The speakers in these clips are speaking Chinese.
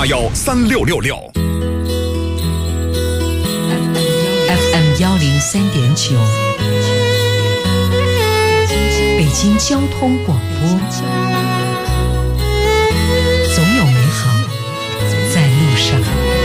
0813666。 FM 103.9，北京交通广播。总有美好在路上。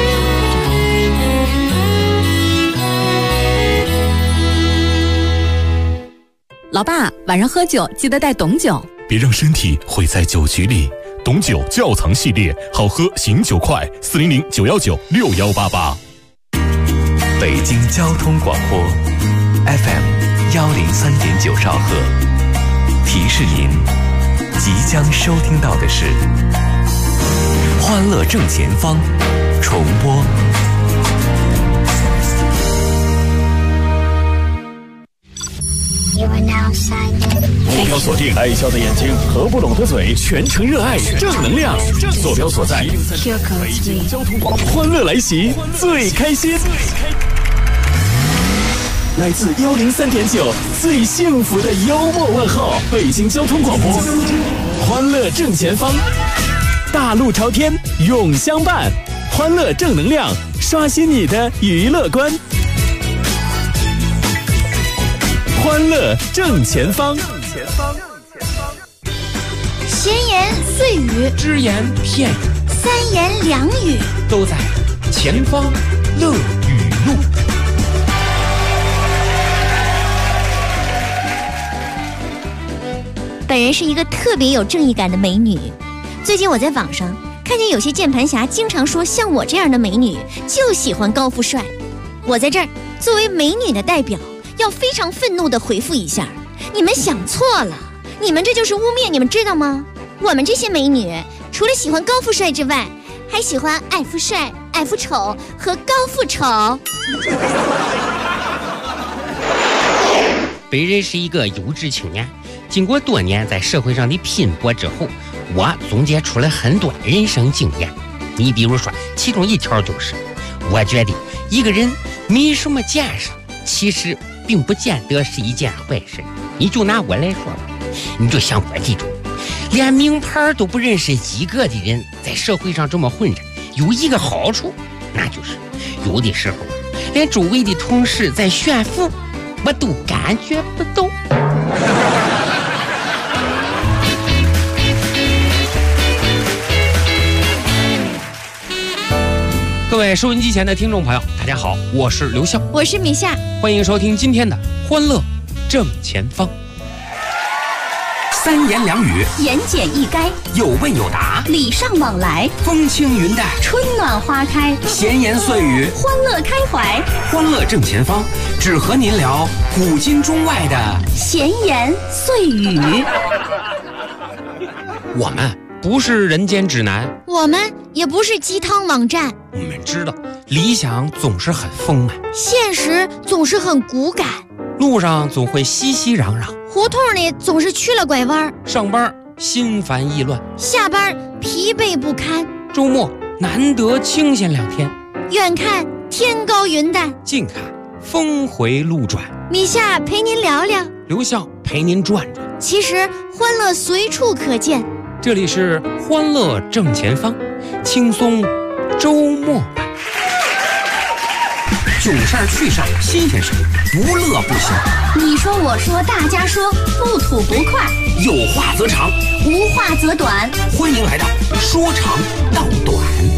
老爸，晚上喝酒记得带董酒， 别让身体毁在酒局里。董酒窖藏系列，好喝醒酒快，400-919-6188。 北京交通广播 FM 103.9兆赫，提示您即将收听到的是《欢乐正前方》重播。 目标锁定，爱笑的眼睛和不拢的嘴，全程热爱正能量。坐标所在，北京交通广播，欢乐来袭，最开心。来自103.9最幸福的幽默问候，北京交通广播，欢乐正前方，大路朝天永相伴，欢乐正能量，刷新你的娱乐观。欢乐正前方， 闲言碎语， 只言片语， 三言两语， 都在前方乐语录。 本人是一个特别有正义感的美女。最近我在网上看见有些键盘侠经常说，像我这样的美女就喜欢高富帅。我在这儿作为美女的代表，要非常愤怒地回复一下，你们想错了，你们这就是污蔑，你们知道吗？我们这些美女除了喜欢高富帅之外，还喜欢矮富帅、矮富丑和高富丑。 本人是一个优质青年，经过多年在社会上的拼搏之后，我总结出了很多人生经验。你比如说，其中一条就是，我觉得一个人没什么见识，其实并不见得是一件坏事。你就拿我来说吧，你就像我这种连名牌都不认识一个的人，在社会上这么混着，有一个好处，那就是有的时候连周围的同事在炫富，我都感觉不到。各位收音机前的听众朋友，大家好，我是刘笑， 我是米夏， 欢迎收听今天的欢乐正前方。三言两语， 言简意赅， 有问有答， 礼尚往来， 风轻云淡， 春暖花开， 闲言碎语， 欢乐开怀。 欢乐正前方，只和您聊古今中外的闲言碎语。 我们不是人间指南， 我们也不是鸡汤网站， 我们知道理想总是很丰满， 现实总是很骨感， 路上总会熙熙攘攘， 胡同里总是曲了拐弯， 上班心烦意乱， 下班疲惫不堪， 周末难得清闲2天， 远看天高云淡， 近看峰回路转。 米夏陪您聊聊， 刘笑陪您转转。 其实欢乐随处可见， 这里是欢乐正前方，轻松周末版。囧事儿趣事儿新鲜事儿，不乐不休。 你说我说大家说，不吐不快， 有话则长， 无话则短。 欢迎来到说长道短。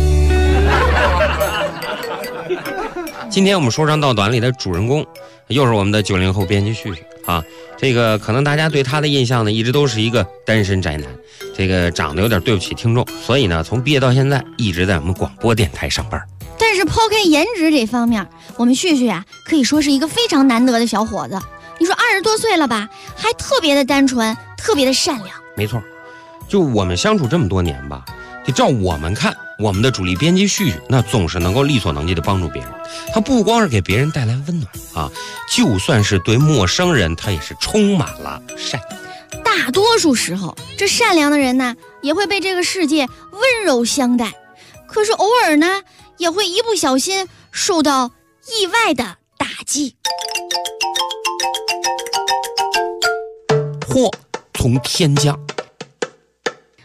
今天我们说长道短里的主人公，又是我们的90后编辑旭旭啊。这个可能大家对他的印象呢，一直都是一个单身宅男，这个长得有点对不起听众，所以呢，从毕业到现在一直在我们广播电台上班。 但是抛开颜值这方面，我们旭旭啊，可以说是一个非常难得的小伙子。你说20多岁了吧，还特别的单纯，特别的善良。 没错，就我们相处这么多年吧，就照我们看，我们的主力编辑旭旭那总是能够力所能及的帮助别人。他不光是给别人带来温暖啊，就算是对陌生人，他也是充满了善意。 大多数时候，这善良的人呢，也会被这个世界温柔相待。可是偶尔呢，也会一不小心受到意外的打击。 祸从天降。 话说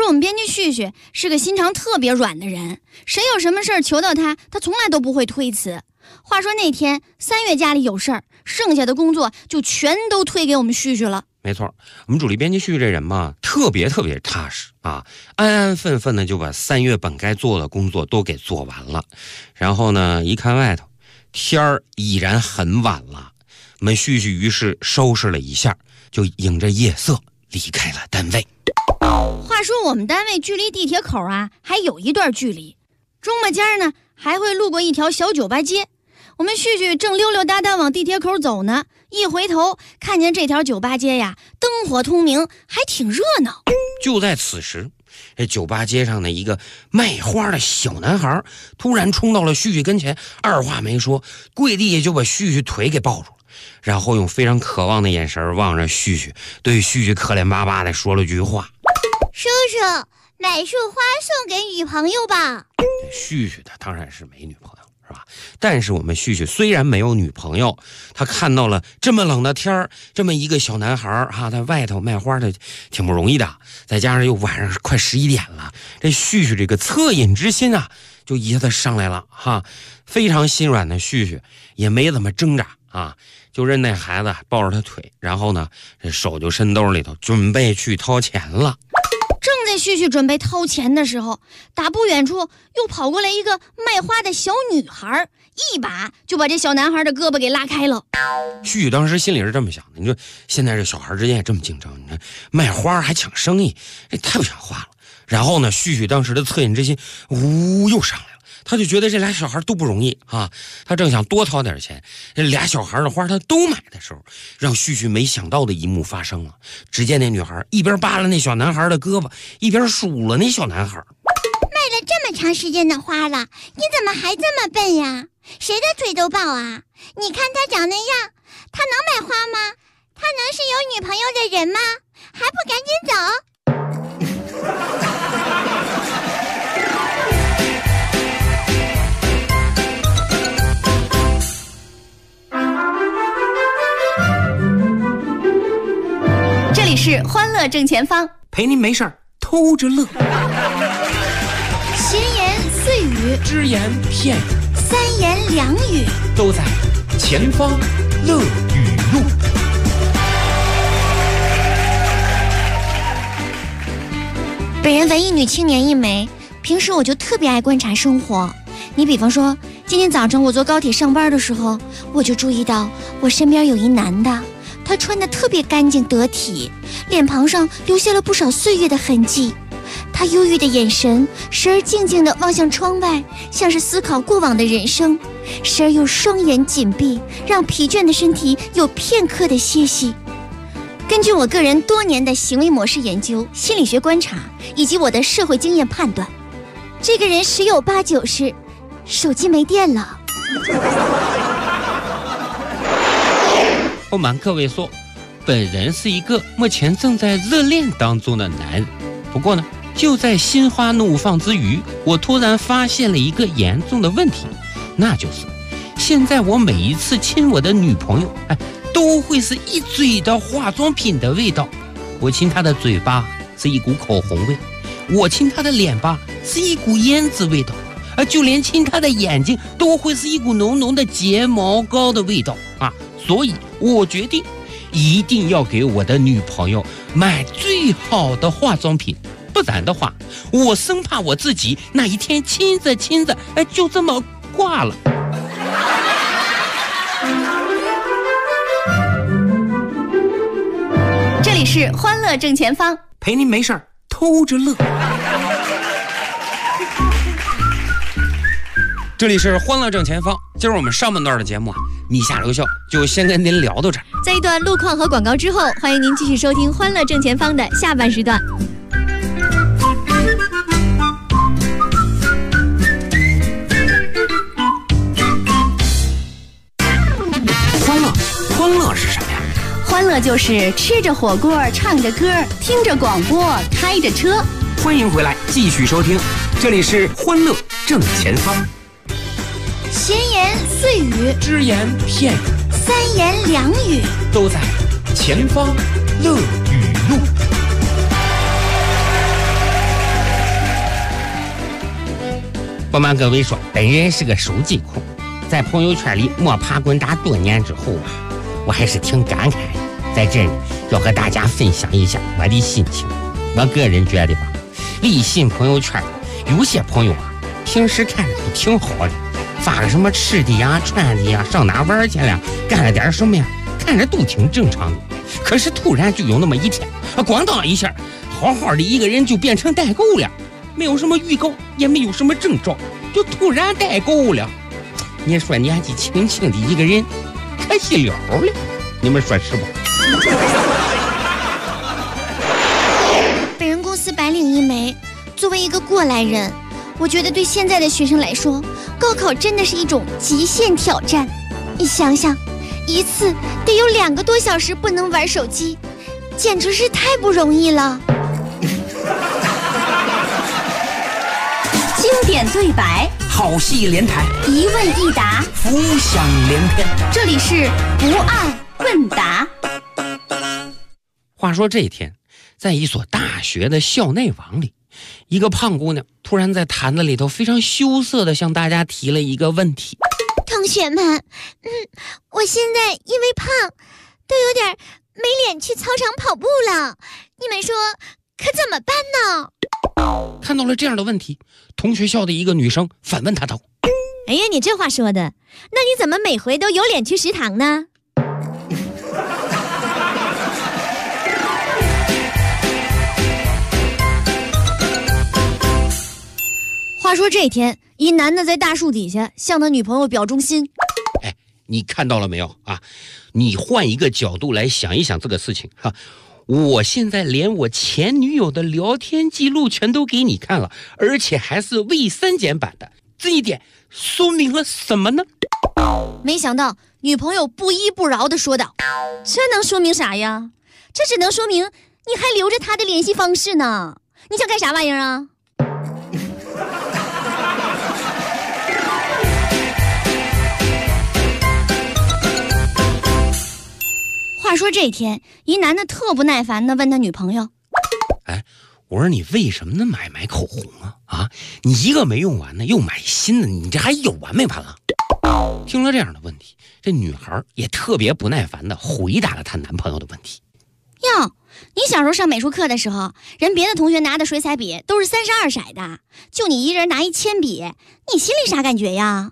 我们编辑旭旭是个心肠特别软的人，谁有什么事儿求到他从来都不会推辞。话说那天3月家里有事儿，剩下的工作就全都推给我们旭旭了。 没错，我们主力编辑旭旭这人嘛，特别踏实啊，安安分分的就把3月本该做的工作都给做完了。然后呢，一看外头天儿已然很晚了，我们旭旭于是收拾了一下，就迎着夜色离开了单位。 话说我们单位距离地铁口啊还有一段距离，中午间呢还会路过一条小酒吧街。我们旭旭正溜溜达达往地铁口走呢，一回头看见这条酒吧街呀灯火通明，还挺热闹。 就在此时，这酒吧街上的一个卖花的小男孩突然冲到了旭旭跟前，二话没说，跪地下就把旭旭腿给抱住了，然后用非常渴望的眼神望着旭旭，对旭旭可怜巴巴的说了句话： 叔叔，买束花送给女朋友吧。 旭旭他当然是没女朋友，是吧？但是我们旭旭虽然没有女朋友，他看到了这么冷的天儿，这么一个小男孩哈，在外头卖花的挺不容易的，再加上又晚上快11点了，这旭旭这个恻隐之心啊，就一下子上来了哈。非常心软的旭旭也没怎么挣扎啊，就任那孩子抱着他腿，然后呢，这手就伸兜里头准备去掏钱了。 正在旭旭准备掏钱的时候，打不远处又跑过来一个卖花的小女孩，一把就把这小男孩的胳膊给拉开了。 旭旭当时心里是这么想的，你说现在这小孩之间也这么竞争，你看卖花还抢生意，这太不像话了。然后呢，旭旭当时的恻隐之心又上来了，他就觉得这俩小孩都不容易啊，他正想多掏点钱，这俩小孩的花他都买的时候，让旭旭没想到的一幕发生了。只见那女孩一边扒拉那小男孩的胳膊，一边数了那小男孩。 卖了这么长时间的花了，你怎么还这么笨呀？谁的腿都抱啊？你看他长那样，他能买花吗？他能是有女朋友的人吗？还不赶紧走！ 这里是欢乐正前方， 陪您没事儿偷着乐， 闲言碎语， 只言片语， 三言两语， 都在前方乐语录。 本人文艺女青年一枚，平时我就特别爱观察生活。你比方说，今天早上我坐高铁上班的时候，我就注意到我身边有一男的，他穿得特别干净得体，脸庞上留下了不少岁月的痕迹。他忧郁的眼神，时而静静地望向窗外，像是思考过往的人生，时而又双眼紧闭，让疲倦的身体有片刻的歇息。根据我个人多年的行为模式研究、心理学观察以及我的社会经验判断，这个人十有八九是手机没电了。 不瞒各位说，本人是一个目前正在热恋当中的男人。不过呢，就在心花怒放之余，我突然发现了一个严重的问题，那就是现在我每一次亲我的女朋友，都会是一嘴的化妆品的味道。我亲她的嘴巴是一股口红味，我亲她的脸巴是一股胭脂味道，就连亲她的眼睛都会是一股浓浓的睫毛膏的味道啊！所以我决定一定要给我的女朋友买最好的化妆品，不然的话，我生怕我自己那一天亲着就这么挂了。 这里是欢乐正前方， 陪您没事儿偷着乐。这里是欢乐正前方，今儿我们上半段的节目米下留校就先跟您聊到这儿。 在一段路况和广告之后，欢迎您继续收听欢乐正前方的下半时段。 欢乐是什么呀？ 欢乐就是吃着火锅，唱着歌，听着广播，开着车。 欢迎回来，继续收听，这里是欢乐正前方。 闲言碎语， 只言片语， 三言两语， 都在前方乐语录。 不瞒各位说，本人是个手机控，在朋友圈里摸爬滚打多年之后啊，我还是挺感慨的。在这里要和大家分享一下我的心情。我个人觉得吧，微信朋友圈有些朋友啊，平时看着都挺好的，发个什么吃的呀、穿的呀，上哪玩去了，干了点什么呀，看着都挺正常的。可是突然就有那么一天，咣当一下，好好的一个人就变成代购了，没有什么预告，也没有什么征兆，就突然代购了。你说年纪轻轻的一个人，可惜了了，你们说是不？ 本人公司白领一枚，作为一个过来人，我觉得对现在的学生来说，高考真的是一种极限挑战。你想想，一次得有2个多小时不能玩手机，简直是太不容易了。 经典对白， 好戏连台， 一问一答， 浮想联翩。 这里是不二问答。 话说这一天，在一所大学的校内网里，一个胖姑娘突然在坛子里头非常羞涩地向大家提了一个问题： 同学们，我现在因为胖，都有点没脸去操场跑步了，你们说可怎么办呢？ 看到了这样的问题，同学校的一个女生反问她道： 哎呀，你这话说的，那你怎么每回都有脸去食堂呢？话说这天，一男的在大树底下向他女朋友表忠心。 哎，你看到了没有啊？你换一个角度来想一想这个事情哈。我现在连我前女友的聊天记录全都给你看了，而且还是未删减版的，这一点说明了什么呢？ 没想到女朋友不依不饶地说道：这能说明啥呀？这只能说明你还留着他的联系方式呢，你想干啥玩意儿啊？话说这天，一男的特不耐烦地问他女朋友： 哎，我说你为什么呢买口红啊？你一个没用完呢，又买新的，你这还有完没完了？听了这样的问题，这女孩也特别不耐烦地回答了她男朋友的问题： 哟，你小时候上美术课的时候，人别的同学拿的水彩笔都是32色的，就你一人拿一铅笔，你心里啥感觉呀？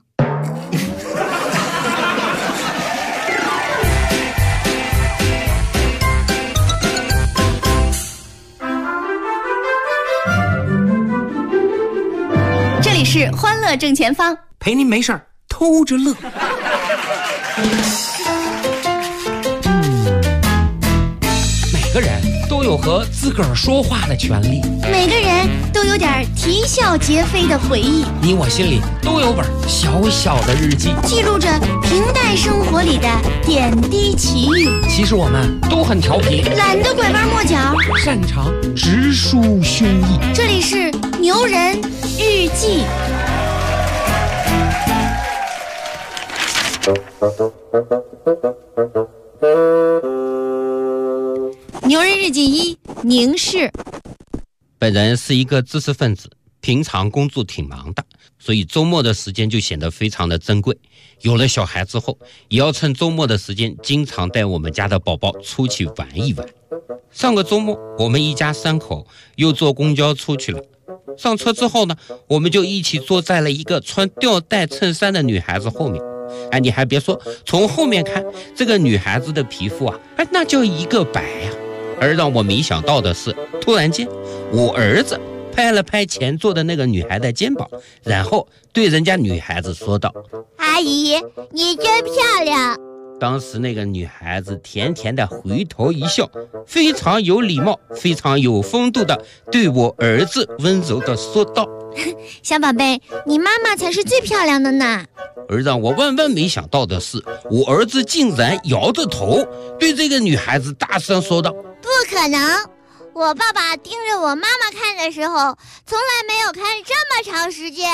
这里是欢乐正前方， 陪您没事儿偷着乐。每个人都有和自个儿说话的权利， 每个人都有点啼笑皆非的回忆， 你我心里都有本小小的日记， 记录着平淡生活里的点滴奇遇。 其实我们都很调皮， 懒得拐弯抹角， 擅长直抒胸臆。 这里是牛人日记。牛人日记1：凝视。 本人是一个知识分子，平常工作挺忙的，所以周末的时间就显得非常的珍贵。有了小孩之后，也要趁周末的时间经常带我们家的宝宝出去玩一玩。上个周末我们一家3口又坐公交出去了，上车之后呢，我们就一起坐在了一个穿吊带衬衫的女孩子后面。哎，你还别说，从后面看这个女孩子的皮肤啊，那叫一个白呀。而让我没想到的是，突然间我儿子拍了拍前座的那个女孩的肩膀，然后对人家女孩子说道： 阿姨，你真漂亮。 当时那个女孩子甜甜的回头一笑，非常有礼貌，非常有风度的对我儿子温柔的说道： 小宝贝，你妈妈才是最漂亮的呢。 而让我万万没想到的是，我儿子竟然摇着头对这个女孩子大声说道： 不可能，我爸爸盯着我妈妈看的时候，从来没有看这么长时间。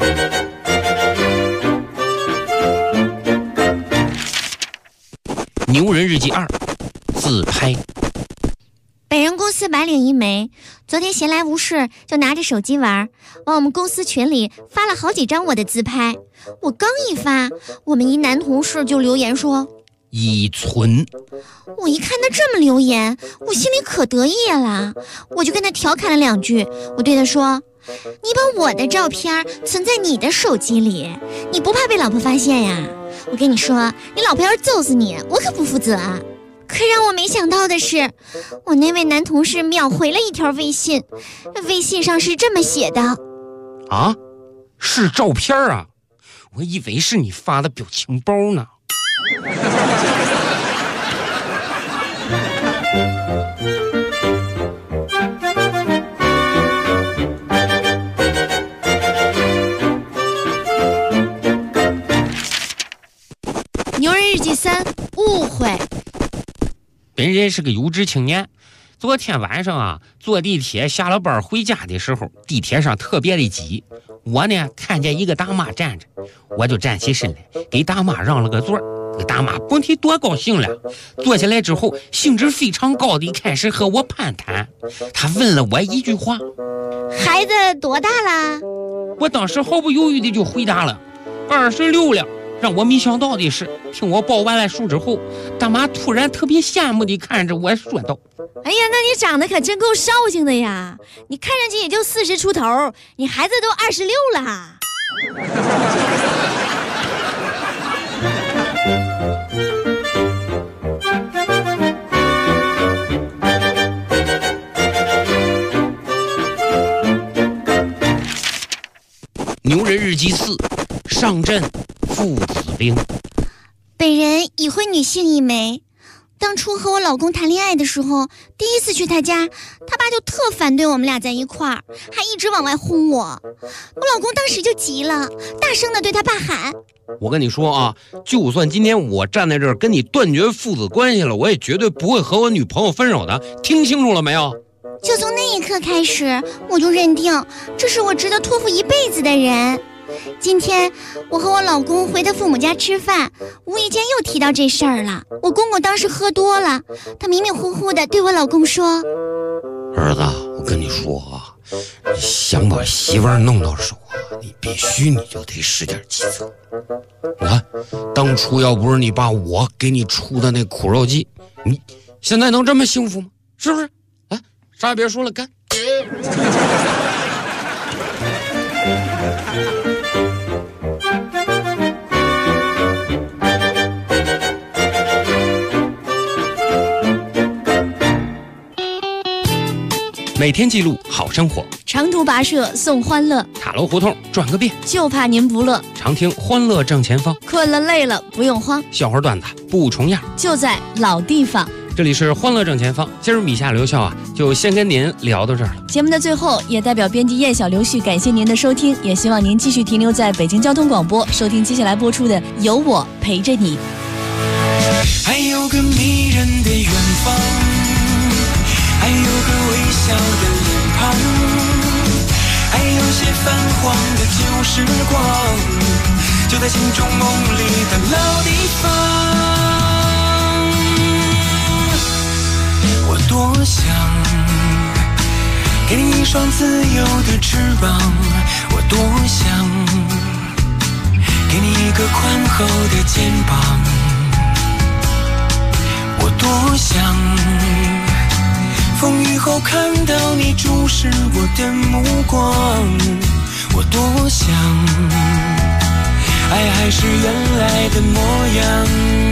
牛牛人日记2，自拍。 本人公司白领一枚，昨天闲来无事就拿着手机玩，往我们公司群里发了好几张我的自拍。我刚一发，我们一男同事就留言说依存。 我一看他这么留言，我心里可得意了，我就跟他调侃了2句。我对他说，你把我的照片存在你的手机里，你不怕被老婆发现呀？我跟你说，你老婆要是揍死你，我可不负责啊。可让我没想到的是，我那位男同事秒回了一条微信，微信上是这么写的： 啊，是照片啊，我以为是你发的表情包呢。 牛人日记3，误会。 本人是个有志青年，昨天晚上啊，坐地铁下了班回家的时候，地铁上特别的挤，我呢看见一个大妈站着，我就站起身来给大妈让了个座。这大妈甭提多高兴了，坐下来之后兴致非常高的开始和我攀谈。她问了我一句话： 孩子多大啦？ 我当时毫不犹豫的就回答了：26了。让我没想到的是，听我报完了数之后，大妈突然特别羡慕地看着我说道： 哎呀，那你长得可真够绍兴的呀！你看上去也就40出头，你孩子都26了。 牛人日记4，上阵父子兵。 本人已婚女性一枚，当初和我老公谈恋爱的时候，第一次去他家，他爸就特反对我们俩在一块儿，还一直往外轰我。我老公当时就急了，大声地对他爸喊： 我跟你说啊，就算今天我站在这儿跟你断绝父子关系了，我也绝对不会和我女朋友分手的，听清楚了没有？ 就从那一刻开始，我就认定这是我值得托付一辈子的人。今天我和我老公回他父母家吃饭，无意间又提到这事儿了。我公公当时喝多了，他迷迷糊糊的对我老公说： 儿子，我跟你说啊，想把媳妇儿弄到手啊，你必须你就得使点计策。你看，当初要不是你爸我给你出的那苦肉计，你现在能这么幸福吗？是不是？来，啥也别说了，干！每天记录好生活， 长途跋涉送欢乐， 塔楼胡同转个遍， 就怕您不乐。 常听欢乐正前方， 困了累了不用慌， 笑话段子不重样， 就在老地方。 这里是欢乐正前方，今儿米夏刘笑啊，就先跟您聊到这儿了。 节目的最后，也代表编辑燕小刘旭感谢您的收听，也希望您继续停留在北京交通广播，收听接下来播出的《有我陪着你》。 还有个迷人的远方，还有个微笑的脸庞，还有些泛黄的旧时光，就在心中梦里的老地方。我多想给你一双自由的翅膀，我多想给你一个宽厚的肩膀，我多想风雨后看到你注视我的目光，我多想爱还是原来的模样，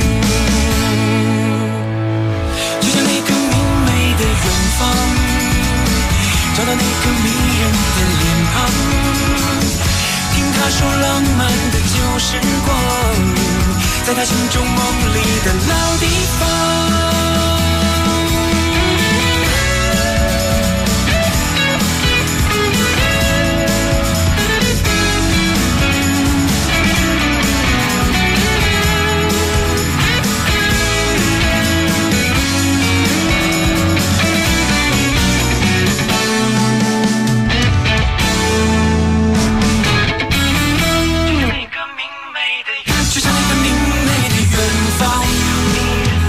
就像那个明媚的远方，找到那个迷人的脸庞，听他说浪漫的旧时光，在他心中梦里的老地方。就像那个明媚的远方，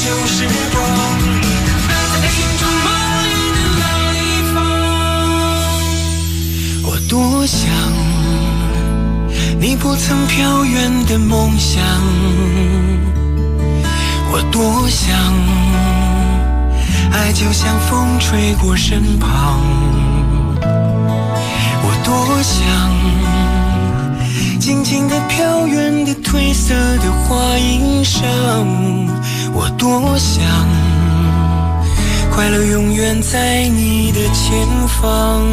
旧时光，在心中梦里的老地方。我多想你不曾飘远的梦想，我多想爱就像风吹过身旁，我多想静静地飘远的褪色的花衣裳，我多想快乐永远在你的前方。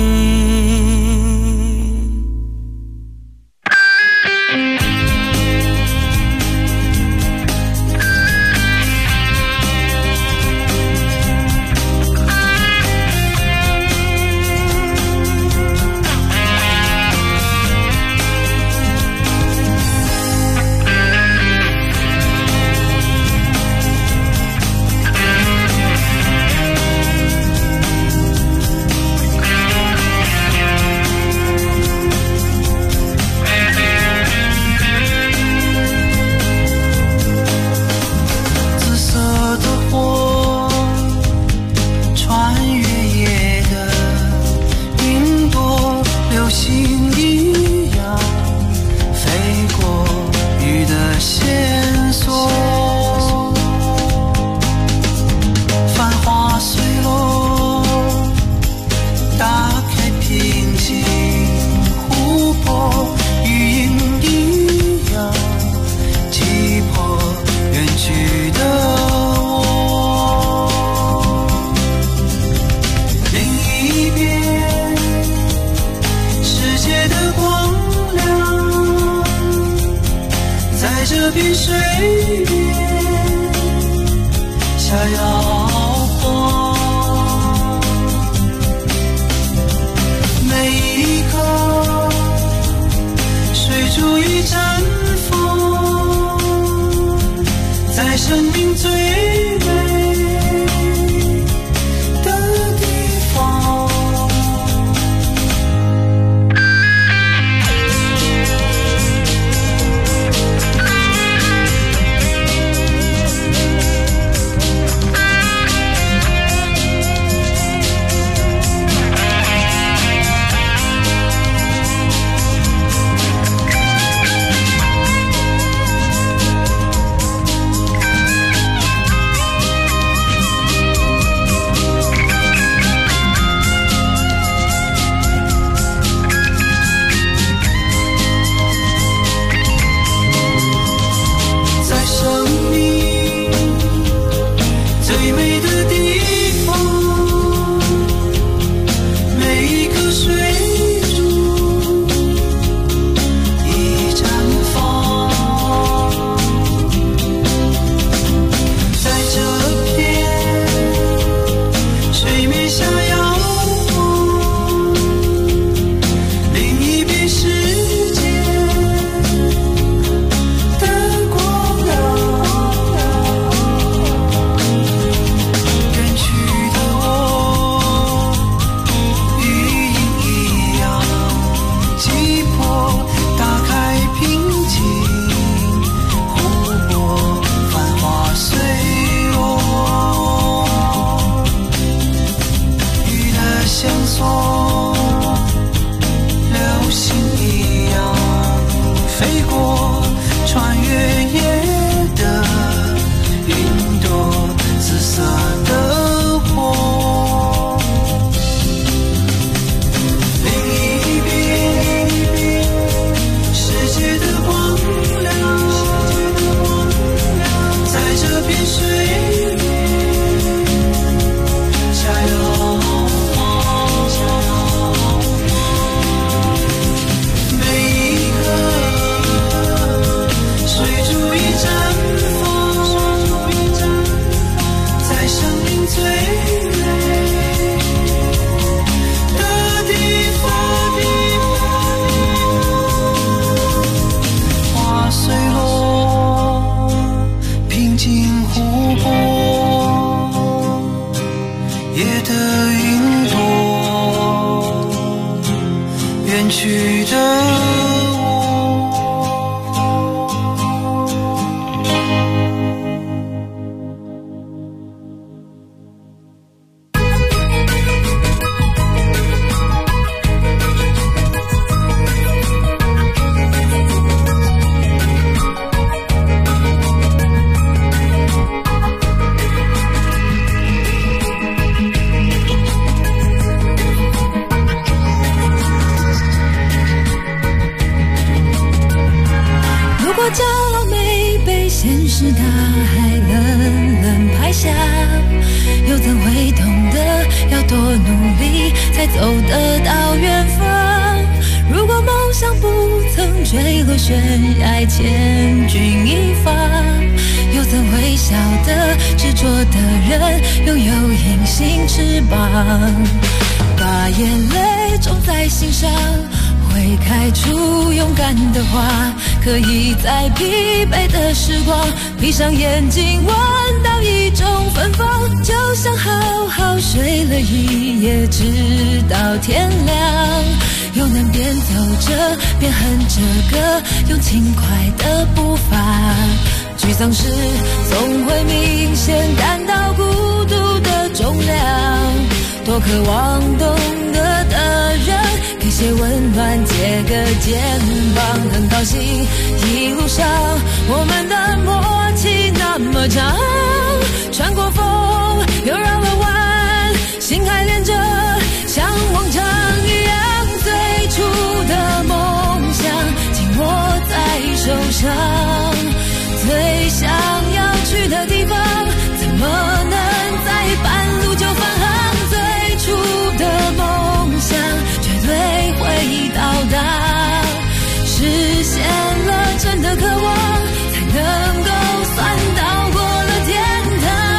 现实大海冷冷拍下，又怎会懂得要多努力才走得到远方？如果梦想不曾坠落悬崖，千钧一发，又怎会晓得执着的人拥有隐形翅膀？把眼泪种在心上，会开出勇敢的花，可以在疲惫的时光闭上眼睛闻到一种芬芳，就像好好睡了一夜直到天亮，又能边走着边哼着歌，用轻快的步伐。沮丧时总会明显感到孤独的重量，多渴望懂得的人给些温暖，借个肩膀。很高兴一路上我们的默契那么长，穿过风又绕了弯，心还连着像往常一样，最初的梦想紧握在手上，最想要去的地方怎么能在半路就返航？最初的梦想绝对会到达，实现了真的渴望，才能够算到过了天堂。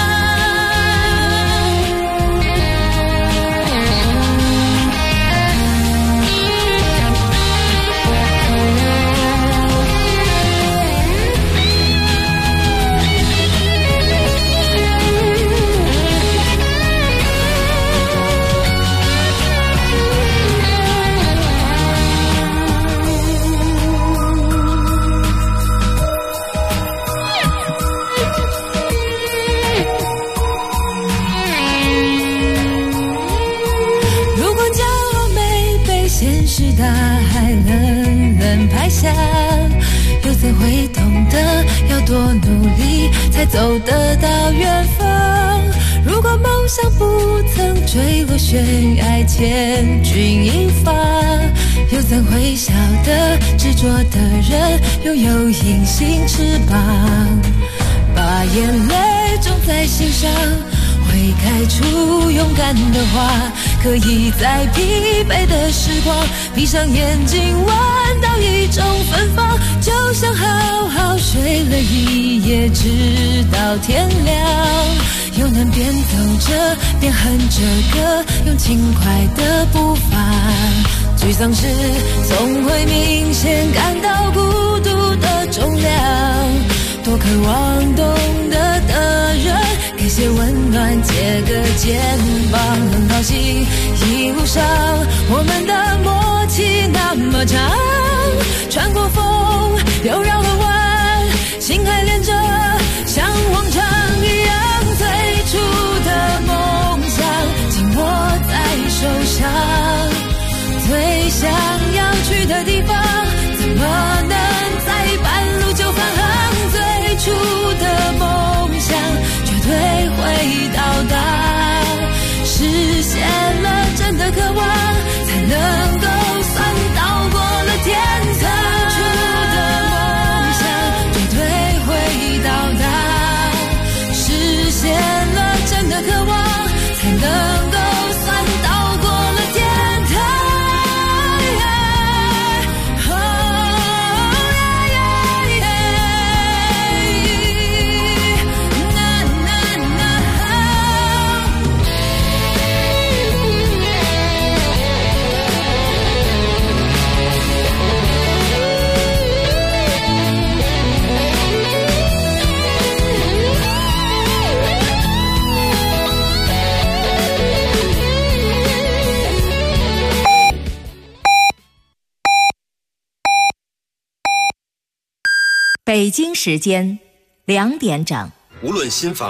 大海冷冷拍下，又怎会懂得要多努力才走得到远方？如果梦想不曾坠落悬崖，千钧一发，又怎会晓得执着的人拥有隐形翅膀？把眼泪种在心上，会开出勇敢的花，可以在疲惫的时光闭上眼睛闻到一种芬芳，就像好好睡了一夜直到天亮，又能边走着边哼着歌，用轻快的步伐。沮丧时总会明显感到孤独的重量，多渴望懂得的人给些温暖，借个肩膀。很高兴一路上我们的默契那么长，穿过风又绕了弯，心还连着像往常一样，最初的梦想紧握在手上，最想要去的地方怎么能在半路就返航？最初的梦想绝对会到达，实现了真的渴望，才能够算到过了天堂。最初的梦想绝对会到达，实现了真的渴望，才能够算到过了天堂。 北京时间2点整。 无论心房